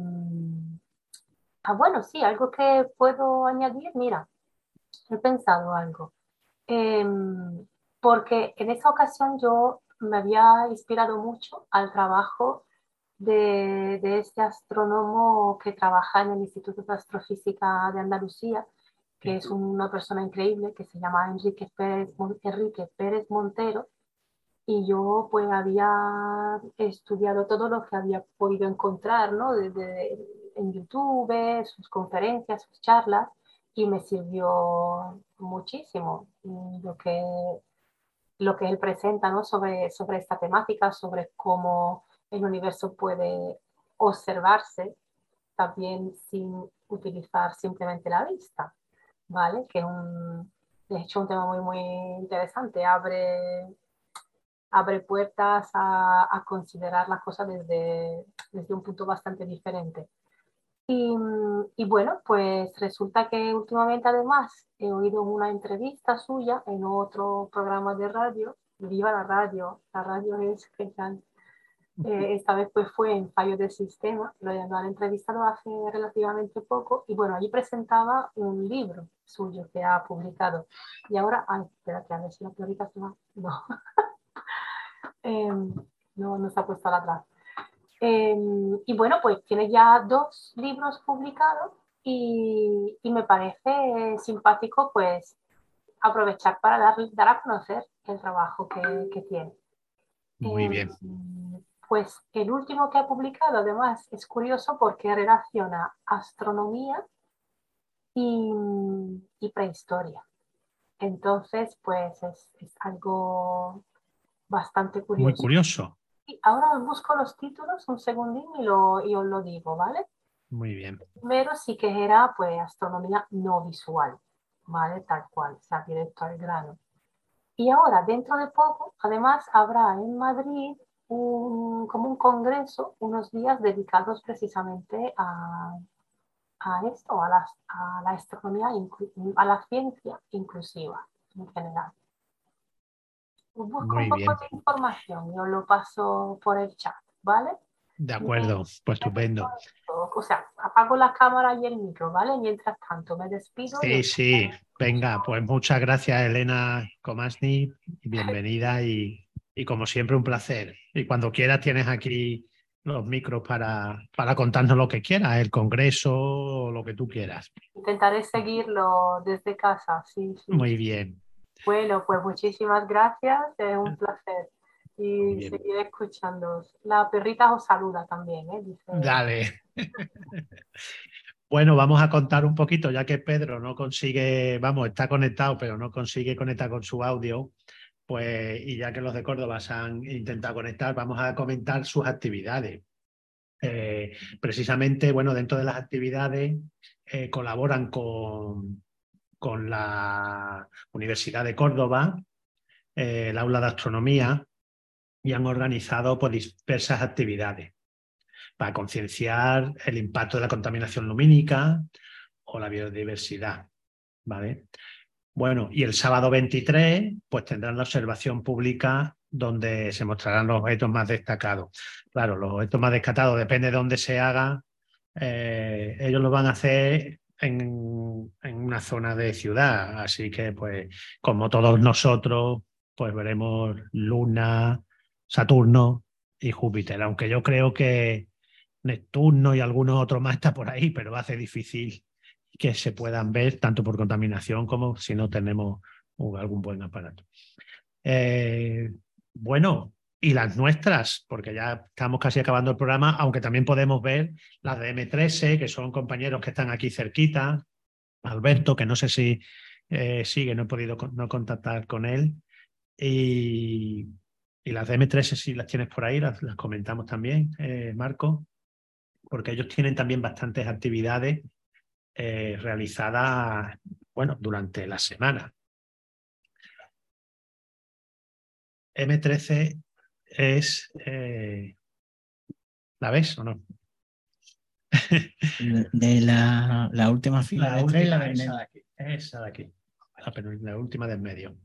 ah, bueno, sí, algo que puedo añadir, mira, he pensado algo. Eh, porque en esa ocasión yo me había inspirado mucho al trabajo de, de este astrónomo que trabaja en el Instituto de Astrofísica de Andalucía, que es una persona increíble, que se llama Enrique Pérez, Enrique Pérez Montero, y yo pues había estudiado todo lo que había podido encontrar, ¿no? Desde, en YouTube, sus conferencias, sus charlas, y me sirvió muchísimo lo que, lo que él presenta, ¿no? sobre, sobre esta temática, sobre cómo el universo puede observarse también sin utilizar simplemente la vista. ¿Vale? Que es un, de hecho, un tema muy, muy interesante. Abre, abre puertas a, a considerar las cosas desde, desde un punto bastante diferente. Y, y bueno, pues resulta que últimamente además he oído una entrevista suya en otro programa de radio. Viva la radio, la radio es genial. Eh, esta vez pues fue en Fallo del Sistema, lo, lo han entrevistado hace relativamente poco y bueno, allí presentaba un libro suyo que ha publicado y ahora, ay, espérate, a ver si la priorita se va, no, eh, no, no se ha puesto a la atrás. Eh, y bueno, pues tiene ya dos libros publicados y, y me parece simpático pues aprovechar para dar, dar a conocer el trabajo que, que tiene. Muy bien. Eh, Pues el último que ha publicado, además, es curioso porque relaciona astronomía y, y prehistoria. Entonces, pues es, es algo bastante curioso. Muy curioso. Y ahora os busco los títulos, un segundín, y, lo, y os lo digo, ¿vale? Muy bien. Primero sí que era, pues, astronomía no visual, ¿vale? Tal cual, o sea, directo al grano. Y ahora, dentro de poco, además, habrá en Madrid un, como un congreso, unos días dedicados precisamente a, a esto, a la, a la astronomía, a la ciencia inclusiva en general. Busco Muy un poco bien. de información y os lo paso por el chat, ¿vale? De acuerdo, pues estupendo. sea, apago la cámara y el micro, ¿vale? Mientras tanto, me despido. Sí, y... sí. Venga, pues muchas gracias, Elena Komasny. Bienvenida y, y como siempre un placer. Y cuando quieras tienes aquí los micros para, para contarnos lo que quieras, el congreso o lo que tú quieras. Intentaré seguirlo desde casa, sí, sí. Muy bien. Bueno, pues muchísimas gracias, es un placer. Y Bien. seguiré escuchando. La perrita os saluda también, ¿eh? Dice... Dale. Bueno, vamos a contar un poquito, ya que Pedro no consigue, vamos, está conectado, pero no consigue conectar con su audio, pues, y ya que los de Córdoba se han intentado conectar, vamos a comentar sus actividades. Eh, precisamente, bueno, dentro de las actividades eh, colaboran con, con la Universidad de Córdoba, eh, el aula de astronomía, y han organizado pues, diversas actividades para concienciar el impacto de la contaminación lumínica o la biodiversidad, ¿vale? Bueno, y el sábado veintitrés pues tendrán la observación pública donde se mostrarán los objetos más destacados. Claro, los objetos más destacados depende de dónde se haga, eh, ellos lo van a hacer en, en una zona de ciudad, así que pues como todos nosotros pues veremos Luna, Saturno y Júpiter, aunque yo creo que Neptuno y algunos otros más está por ahí, pero hace difícil que se puedan ver tanto por contaminación como si no tenemos un, algún buen aparato. Eh, bueno, y las nuestras, porque ya estamos casi acabando el programa, aunque también podemos ver las de eme trece, que son compañeros que están aquí cerquita. Alberto, que no sé si eh, sigue, no he podido no contactar con él. Y, y las de eme trece, si las tienes por ahí, las, las comentamos también, eh, Marco, porque ellos tienen también bastantes actividades eh, realizadas, bueno, durante la semana. eme trece es... Eh, ¿la ves o no? De la, la última fila La de tres, última, la del esa medio. de aquí. Esa de aquí. La, penúltima, la última del medio.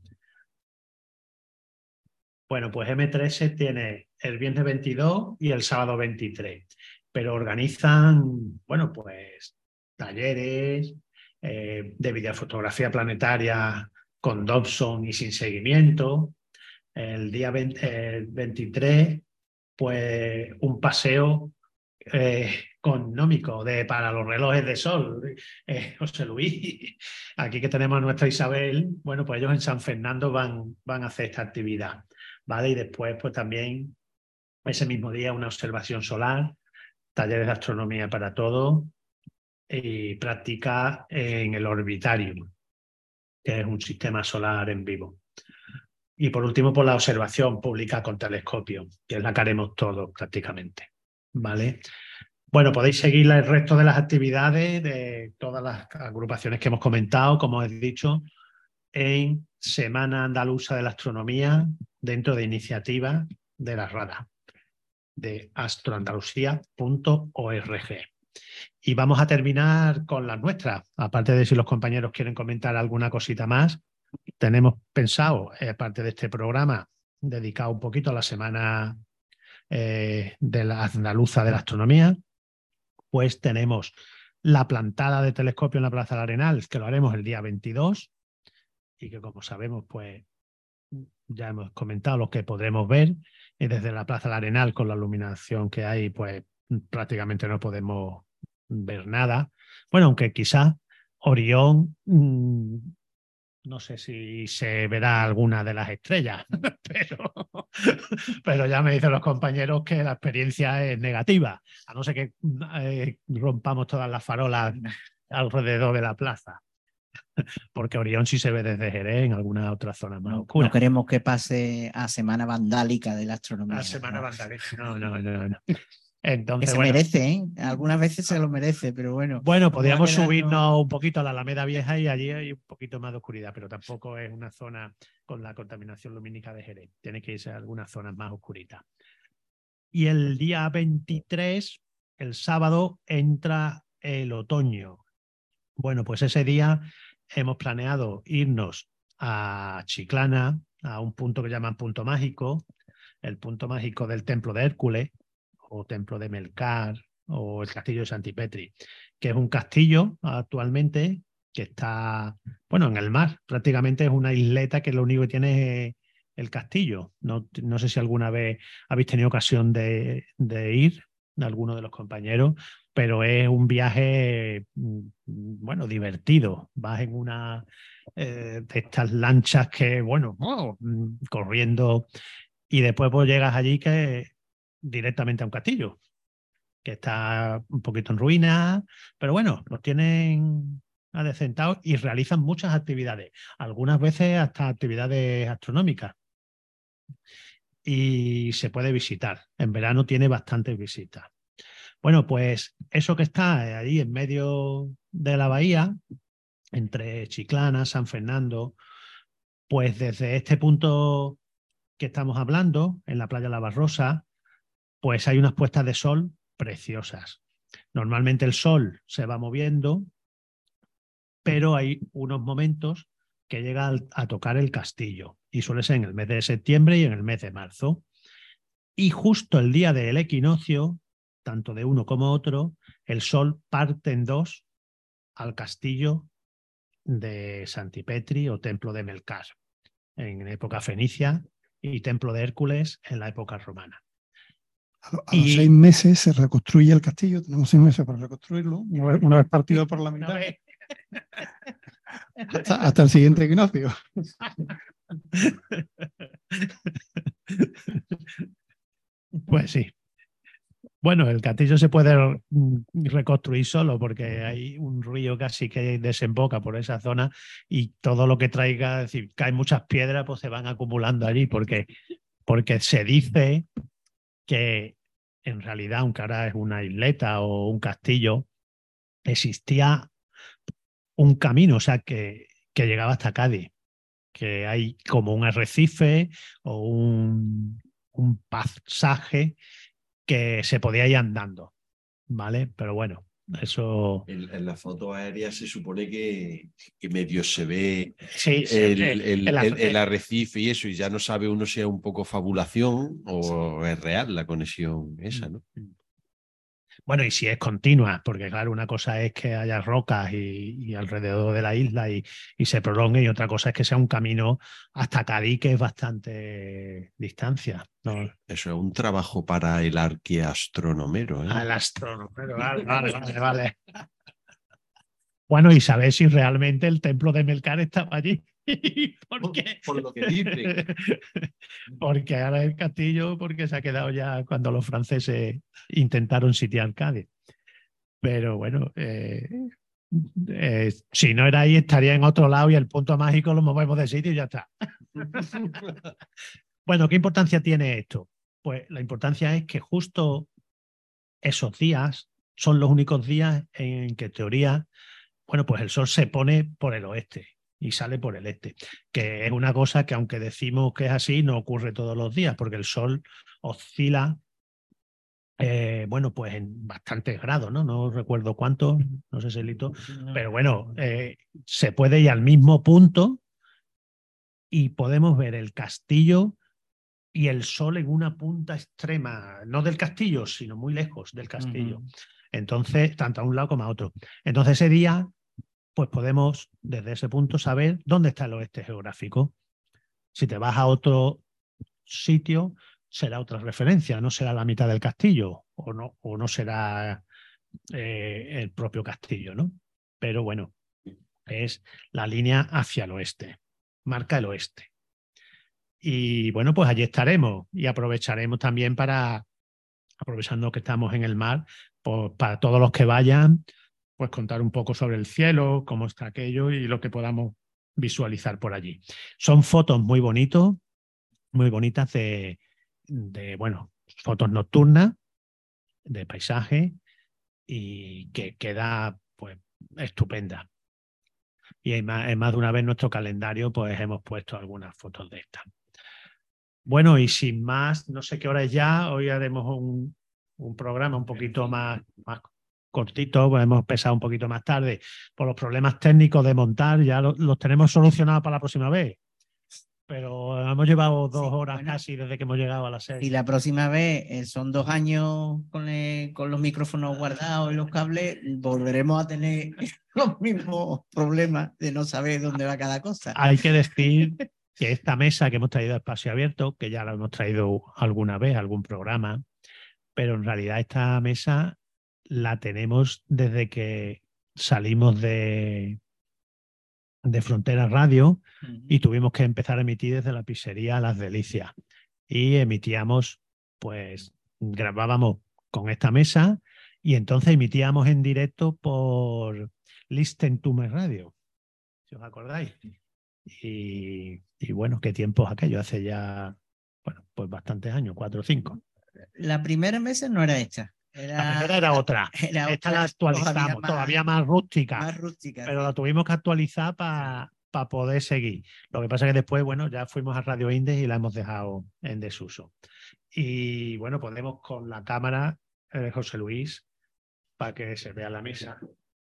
Bueno, pues eme trece tiene el viernes veintidós y el sábado veintitrés, pero organizan, bueno, pues talleres eh, de videofotografía planetaria con Dobson y sin seguimiento. El día veinte, el veintitrés, pues un paseo eh, económico de, para los relojes de sol. Eh, José Luis, aquí que tenemos a nuestra Isabel, bueno, pues ellos en San Fernando van, van a hacer esta actividad, ¿vale? Y después, pues también ese mismo día una observación solar, talleres de astronomía para todos y práctica en el Orbitarium, que es un sistema solar en vivo. Y por último, por la observación pública con telescopio, que es la que haremos todos prácticamente, ¿vale? Bueno, podéis seguir el resto de las actividades de todas las agrupaciones que hemos comentado, como os he dicho, en Semana Andaluza de la Astronomía, dentro de iniciativas de la RADA, de astroandalucía punto org. Y vamos a terminar con las nuestras, aparte de si los compañeros quieren comentar alguna cosita más. Tenemos pensado, eh, aparte de este programa, dedicado un poquito a la Semana eh, de la Andaluza de la Astronomía, pues tenemos la plantada de telescopio en la Plaza del Arenal, que lo haremos el día veintidós y que, como sabemos, pues ya hemos comentado lo que podremos ver, y desde la Plaza del Arenal, con la iluminación que hay, pues prácticamente no podemos ver nada. Bueno, aunque quizás Orión, mmm, no sé si se verá alguna de las estrellas, pero, pero ya me dicen los compañeros que la experiencia es negativa, a no ser que eh, rompamos todas las farolas alrededor de la plaza. Porque Orión sí se ve desde Jerez en alguna otra zona más No, oscura. no queremos que pase a semana vandálica de la astronomía. La semana ¿no? vandálica. No, no, no, no. Entonces, que se bueno, merece, ¿eh? Algunas veces se lo merece, pero bueno. Bueno, podríamos quedarnos... subirnos un poquito a la Alameda Vieja y allí hay un poquito más de oscuridad, pero tampoco es una zona con la contaminación lumínica de Jerez. Tiene que irse a algunas zonas más oscuritas. Y el día veintitrés, el sábado, entra el otoño. Bueno, pues ese día hemos planeado irnos a Chiclana, a un punto que llaman Punto Mágico, el punto mágico del Templo de Hércules, o Templo de Melcar, o el castillo de Santipetri, que es un castillo actualmente que está, bueno, en el mar. Prácticamente es una isleta que lo único que tiene es el castillo. No, no sé si alguna vez habéis tenido ocasión de, de ir, alguno de los compañeros, pero es un viaje, bueno, divertido. Vas en una eh, de estas lanchas que, bueno, oh, corriendo, y después pues llegas allí que directamente a un castillo que está un poquito en ruinas, pero bueno, los tienen adecentados y realizan muchas actividades, algunas veces hasta actividades astronómicas. Y se puede visitar. En verano tiene bastantes visitas. Bueno, pues eso que está ahí en medio de la bahía, entre Chiclana, San Fernando, pues desde este punto que estamos hablando, en la playa La Barrosa, pues hay unas puestas de sol preciosas. Normalmente el sol se va moviendo, pero hay unos momentos que llega a tocar el castillo, y suele ser en el mes de septiembre y en el mes de marzo. Y justo el día del equinoccio, tanto de uno como otro, el sol parte en dos al castillo de Santipetri o templo de Melcar, en época fenicia, y templo de Hércules en la época romana. A, a los y, seis meses se reconstruye el castillo, tenemos seis meses para reconstruirlo, una vez, una vez partido por la mitad. Hasta, hasta el siguiente equinoccio. Pues sí. Bueno, el castillo se puede reconstruir solo porque hay un río casi que desemboca por esa zona, y todo lo que traiga, es decir, caen muchas piedras, pues se van acumulando allí, porque, porque se dice que en realidad, aunque ahora es una isleta o un castillo, existía un camino, o sea, que, que llegaba hasta Cádiz, que hay como un arrecife o un, un pasaje que se podía ir andando, ¿vale? Pero bueno, eso... En, en la foto aérea se supone que, que medio se ve sí, el, el, el, el, el, el arrecife y eso, y ya no sabe uno si es un poco fabulación o es real la conexión esa, ¿no? Bueno, y si es continua, porque claro, una cosa es que haya rocas y, y alrededor de la isla y, y se prolongue, y otra cosa es que sea un camino hasta Cádiz, que es bastante distancia, ¿no? Eso es un trabajo para el arqueastronomero, ¿eh? Al astrónomero, vale, vale, vale, vale. Bueno, y saber si realmente el templo de Melcar estaba allí. Porque, por, por lo que dicen. Porque ahora el castillo, porque se ha quedado ya cuando los franceses intentaron sitiar Cádiz. Pero bueno, eh, eh, si no era ahí, estaría en otro lado, y el punto mágico lo movemos de sitio y ya está. Bueno, ¿qué importancia tiene esto? Pues la importancia es que justo esos días son los únicos días en que, en teoría, bueno, pues el sol se pone por el oeste y sale por el este, que es una cosa que, aunque decimos que es así, no ocurre todos los días, porque el sol oscila, eh, bueno, pues en bastantes grados, ¿no? No recuerdo cuántos, no sé, Celito, pero bueno, eh, se puede ir al mismo punto y podemos ver el castillo y el sol en una punta extrema, no del castillo, sino muy lejos del castillo. Uh-huh. Entonces, tanto a un lado como a otro. Entonces, ese día, pues podemos, desde ese punto, saber dónde está el oeste geográfico. Si te vas a otro sitio, será otra referencia, no será la mitad del castillo, o no, o no será eh, el propio castillo, ¿no? Pero bueno, es la línea hacia el oeste, marca el oeste. Y bueno, pues allí estaremos, y aprovecharemos también para, aprovechando que estamos en el mar, pues para todos los que vayan, pues contar un poco sobre el cielo, cómo está aquello y lo que podamos visualizar por allí. Son fotos muy bonitos, muy bonitas de, de bueno, fotos nocturnas, de paisaje, y que queda pues estupenda. Y en más, en más de una vez en nuestro calendario pues hemos puesto algunas fotos de estas. Bueno, y sin más, no sé qué hora es ya, hoy haremos un, un programa un poquito más, más cortito, pues hemos empezado un poquito más tarde por los problemas técnicos de montar, ya lo, los tenemos solucionados para la próxima vez. pero hemos llevado dos Sí, horas bueno. casi desde que hemos llegado a las seis. Y la próxima vez eh, son dos años con, el- con los micrófonos guardados y los cables, volveremos a tener los mismos problemas de no saber dónde va cada cosa. Hay que decir que esta mesa que hemos traído a Espacio Abierto, que ya la hemos traído alguna vez, algún programa, pero en realidad esta mesa la tenemos desde que salimos de, de Frontera Radio y tuvimos que empezar a emitir desde la pizzería Las Delicias. Y emitíamos, pues grabábamos con esta mesa y entonces emitíamos en directo por Listen to Me Radio, si os acordáis. Y, y bueno, qué tiempos aquello, hace ya, bueno, pues bastantes años, cuatro o cinco. La primera mesa no era esta. Era, La primera era otra. Era Esta otra, la actualizamos, todavía todavía más, más, rústica, más rústica. pero sí. la tuvimos que actualizar para pa poder seguir. Lo que pasa es que después, bueno, ya fuimos a Radio Indes y la hemos dejado en desuso. Y bueno, ponemos con la cámara de eh, José Luis para que se vea la mesa.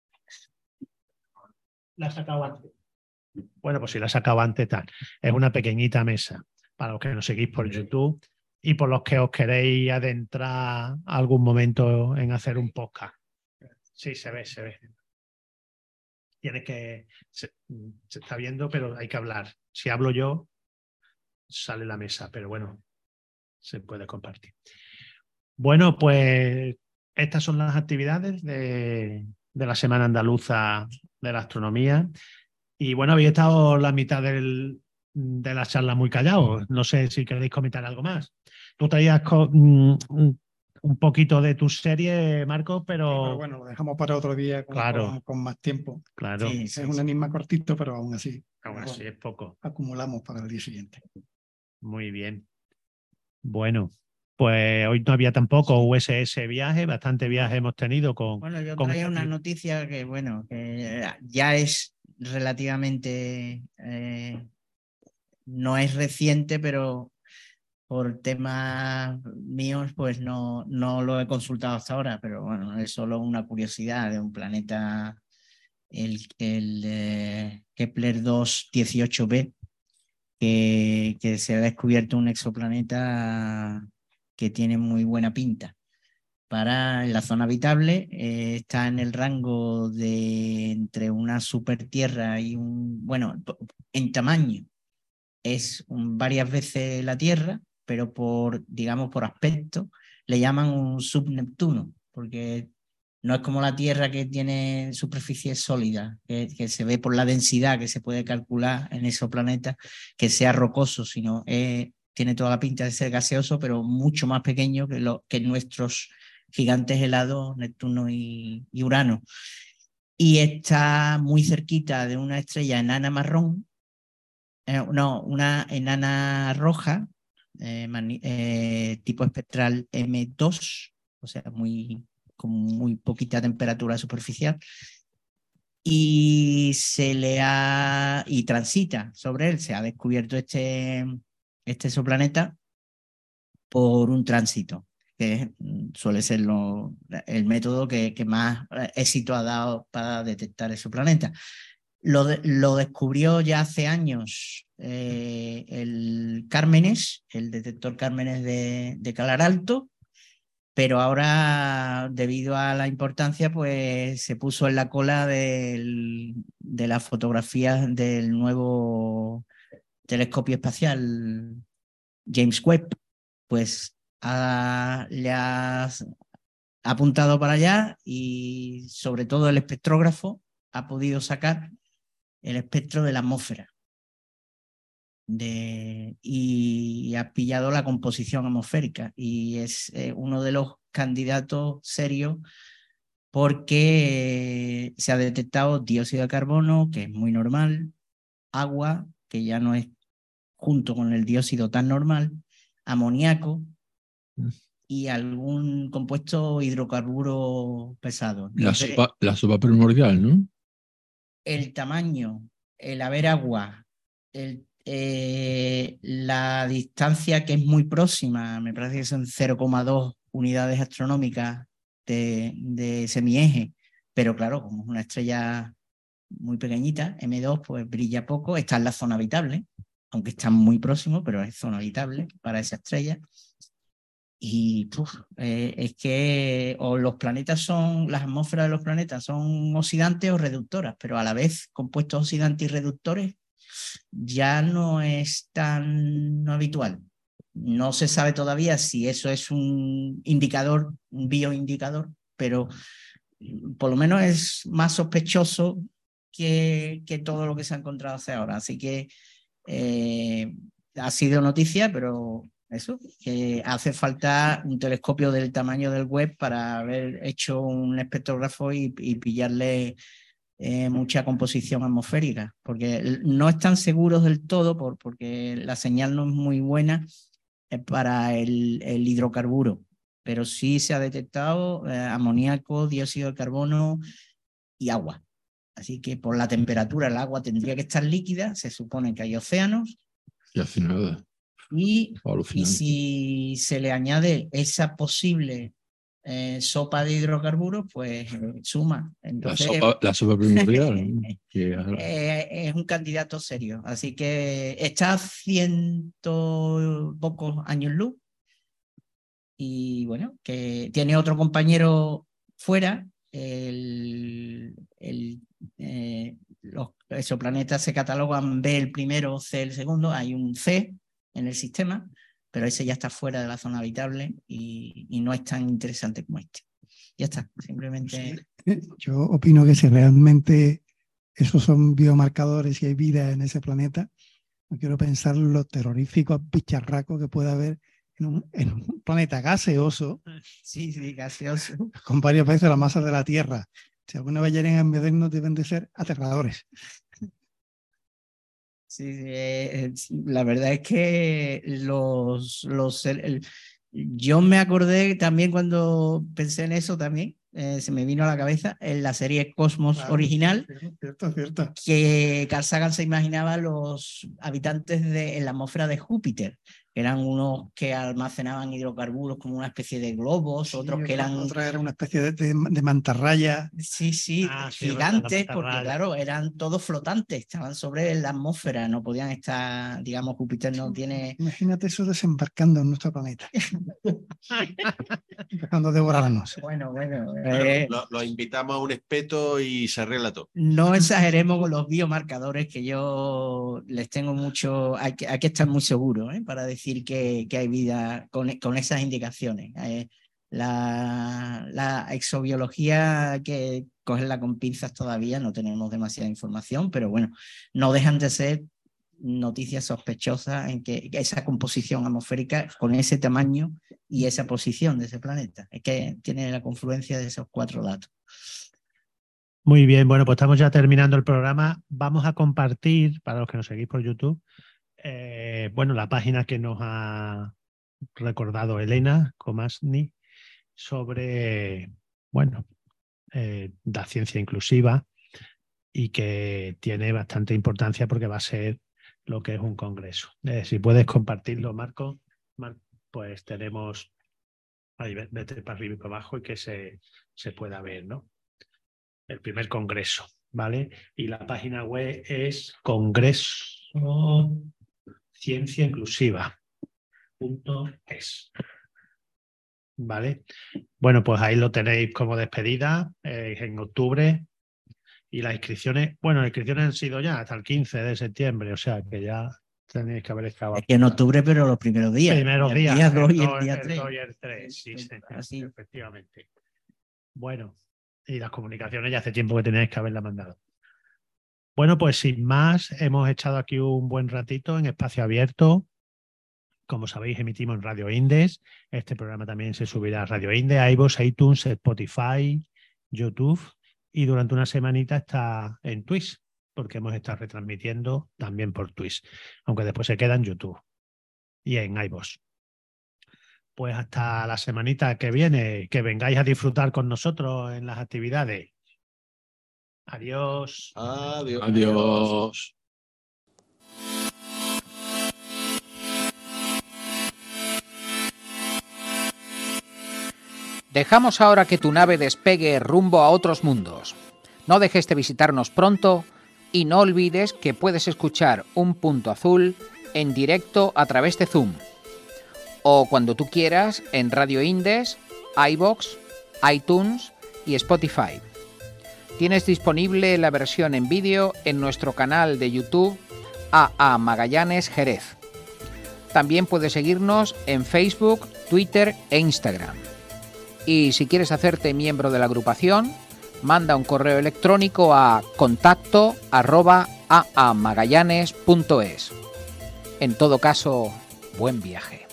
La he sacado antes. Bueno, pues si la he sacado antes, tal. Es una pequeñita mesa para los que nos seguís por YouTube y por los que os queréis adentrar algún momento en hacer un podcast. Sí, se ve, se ve. Tiene que... Se, se está viendo, pero hay que hablar. Si hablo yo, sale la mesa, pero bueno, se puede compartir. Bueno, pues estas son las actividades de, de la Semana Andaluza de la Astronomía. Y bueno, habéis estado la mitad del, de la charla muy callados. No sé si queréis comentar algo más. Tú traías con, mm, un poquito de tu serie, Marcos, pero... Sí, pero bueno, lo dejamos para otro día con, Claro. con, con más tiempo. Claro. Sí, es un enigma cortito, pero aún así. Aún así es poco. Acumulamos para el día siguiente. Muy bien. Bueno, pues hoy no había tampoco U S S viaje, bastante viaje hemos tenido con... Bueno, yo con traía esta... una noticia que, bueno, que ya es relativamente... Eh, no es reciente, pero por temas míos, pues no, no lo he consultado hasta ahora, pero bueno, es solo una curiosidad de un planeta, el, el eh, Kepler dos dieciocho b, que, que se ha descubierto un exoplaneta que tiene muy buena pinta. Para la zona habitable, eh, está en el rango de entre una supertierra y un, bueno, en tamaño es un, varias veces la Tierra, pero por, digamos, por aspecto, le llaman un subneptuno, porque no es como la Tierra que tiene superficie sólida, que, que se ve por la densidad que se puede calcular en esos planetas, que sea rocoso, sino eh, tiene toda la pinta de ser gaseoso, pero mucho más pequeño que, lo, que nuestros gigantes helados, Neptuno y, y Urano. Y está muy cerquita de una estrella enana marrón, eh, no, una enana roja, eh, eh, tipo espectral eme dos, o sea, muy, con muy poquita temperatura superficial, y se le ha, y transita sobre él, se ha descubierto este, este exoplaneta por un tránsito, que suele ser lo, el método que, que más éxito ha dado para detectar exoplanetas. Lo, de, lo descubrió ya hace años eh, el Cármenes, el detector Cármenes de, de Calar Alto, pero ahora, debido a la importancia, pues se puso en la cola del, de las fotografías del nuevo telescopio espacial James Webb. Pues ha, le ha apuntado para allá y sobre todo el espectrógrafo ha podido sacar el espectro de la atmósfera de, y, y ha pillado la composición atmosférica y es eh, uno de los candidatos serios porque se ha detectado dióxido de carbono, que es muy normal, agua, que ya no es junto con el dióxido tan normal, amoníaco y algún compuesto hidrocarburo pesado. La sopa, la sopa primordial, ¿no? El tamaño, el haber agua, el, eh, la distancia que es muy próxima, me parece que son cero coma dos unidades astronómicas de, de semieje, pero claro, como es una estrella muy pequeñita, eme dos, pues brilla poco, está en la zona habitable, aunque están muy próximos, pero es zona habitable para esa estrella. Y puf, eh, es que o los planetas son, las atmósferas de los planetas son oxidantes o reductoras, pero a la vez compuestos oxidantes y reductores ya no es tan habitual. No se sabe todavía si eso es un indicador, un bioindicador, pero por lo menos es más sospechoso que, que todo lo que se ha encontrado hasta ahora. Así que eh, ha sido noticia, pero eso, que hace falta un telescopio del tamaño del Webb para haber hecho un espectrógrafo y, y pillarle eh, mucha composición atmosférica, porque no están seguros del todo por, porque la señal no es muy buena para el, el hidrocarburo, pero sí se ha detectado eh, amoníaco, dióxido de carbono y agua. Así que por la temperatura el agua tendría que estar líquida, se supone que hay océanos. Y hace nada. Y, y si se le añade esa posible eh, sopa de hidrocarburos, pues eh, suma. Entonces, la, sopa, la sopa primordial. eh, es un candidato serio. Así que está a ciento pocos años luz. Y bueno, que tiene otro compañero fuera. El, el, eh, los exoplanetas se catalogan B el primero, C el segundo. Hay un C en el sistema, pero ese ya está fuera de la zona habitable y, y no es tan interesante como este. Ya está, simplemente... Yo opino que si realmente esos son biomarcadores y hay vida en ese planeta, no quiero pensar lo terrorífico bicharraco que puede haber en un, en un planeta gaseoso. Sí, sí, gaseoso. Con varias veces la masa de la Tierra. Si alguna vez llegan a medirnos, deben de ser aterradores. Sí, eh, la verdad es que los, los el, yo me acordé también cuando pensé en eso también, eh, se me vino a la cabeza en la serie Cosmos claro, original, cierto, cierto. Que Carl Sagan se imaginaba los habitantes de en la atmósfera de Júpiter, que eran unos que almacenaban hidrocarburos como una especie de globos, sí, otros que eran... Otra era una especie de, de, de mantarraya. Sí, sí, ah, gigantes, sí, porque claro, eran todos flotantes, estaban sobre la atmósfera, no podían estar, digamos, Júpiter no tiene... Imagínate eso desembarcando en nuestro planeta. Empezando a devorarnos. Bueno, bueno. Eh... Lo, lo invitamos a un espeto y se arregla todo. No exageremos con los biomarcadores, que yo les tengo mucho... Hay que, hay que estar muy seguros, ¿eh? Para decir Que, que hay vida con, con esas indicaciones. Eh, la, la exobiología que cogerla con pinzas todavía, no tenemos demasiada información, pero bueno, no dejan de ser noticias sospechosas en que, que esa composición atmosférica con ese tamaño y esa posición de ese planeta, es que tiene la confluencia de esos cuatro datos. Muy bien, bueno, pues estamos ya terminando el programa. Vamos a compartir, para los que nos seguís por YouTube, Eh, bueno, la página que nos ha recordado Elena Comasni sobre, bueno, eh, la ciencia inclusiva y que tiene bastante importancia porque va a ser lo que es un congreso. Eh, si puedes compartirlo, Marco, Mar pues tenemos, ahí vete para arriba y para abajo y que se, se pueda ver, ¿no? El primer congreso, ¿vale? Y la página web es congreso ciencia inclusiva punto es, ¿vale? Bueno, pues ahí lo tenéis como despedida eh, en octubre y las inscripciones, bueno, las inscripciones han sido ya hasta el quince de septiembre, o sea que ya tenéis que haber estado. Es que en octubre, pero los primeros días. Primeros días. El día dos y el el día tres. El dos y el tres, sí, sí, sí, efectivamente. Bueno, y las comunicaciones ya hace tiempo que teníais que haberla mandado. Bueno, pues sin más, hemos echado aquí un buen ratito en espacio abierto. Como sabéis, emitimos en Radio Indes. Este programa también se subirá a Radio Indes, iVoox, iTunes, Spotify, YouTube. Y durante una semanita está en Twitch, porque hemos estado retransmitiendo también por Twitch, aunque después se queda en YouTube y en iVoox. Pues hasta la semanita que viene, que vengáis a disfrutar con nosotros en las actividades. Adiós. Adiós. Adiós. Dejamos ahora que tu nave despegue rumbo a otros mundos. No dejes de visitarnos pronto y no olvides que puedes escuchar Un Punto Azul en directo a través de Zoom o cuando tú quieras en Radio Indes, iVoox, iTunes y Spotify. Tienes disponible la versión en vídeo en nuestro canal de YouTube A A Magallanes Jerez. También puedes seguirnos en Facebook, Twitter e Instagram. Y si quieres hacerte miembro de la agrupación, manda un correo electrónico a contacto arroba aamagallanes punto es. En todo caso, buen viaje.